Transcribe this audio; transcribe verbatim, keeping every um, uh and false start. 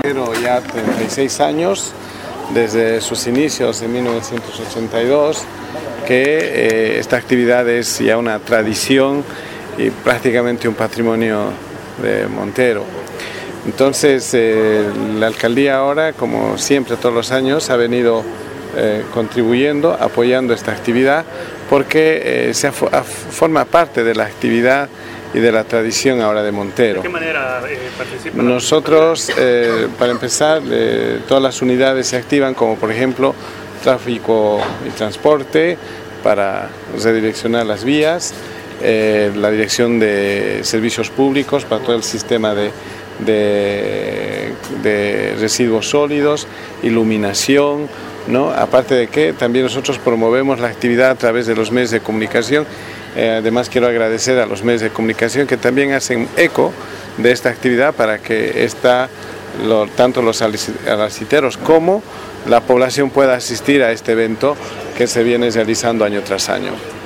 Pero ya treinta y seis años, desde sus inicios en mil novecientos ochenta y dos, que eh, esta actividad es ya una tradición y prácticamente un patrimonio de Montero. Entonces, eh, la alcaldía ahora, como siempre todos los años, ha venido eh, contribuyendo, apoyando esta actividad, porque eh, se forma parte de la actividad y de la tradición ahora de Montero. ¿De qué manera eh, participan? Nosotros, eh, para empezar, eh, todas las unidades se activan, como por ejemplo tráfico y transporte, para redireccionar las vías, eh, la dirección de servicios públicos para todo el sistema de, de, de residuos sólidos, iluminación, ¿no? Aparte de que también nosotros promovemos la actividad a través de los medios de comunicación. Eh, además quiero agradecer a los medios de comunicación que también hacen eco de esta actividad para que esta, lo, tanto los alaciteros como la población pueda asistir a este evento que se viene realizando año tras año.